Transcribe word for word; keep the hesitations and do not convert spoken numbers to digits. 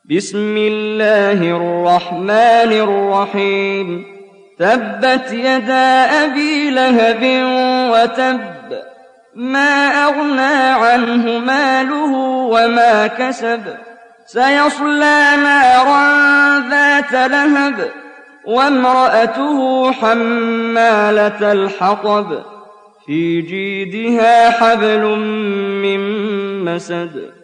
بسم الله الرحمن الرحيم تبت يدا أبي لهب وتب ما أغنى عنه ماله وما كسب سيصلى نارا ذات لهب وامرأته حمالة الحطب في جيدها حبل من مسد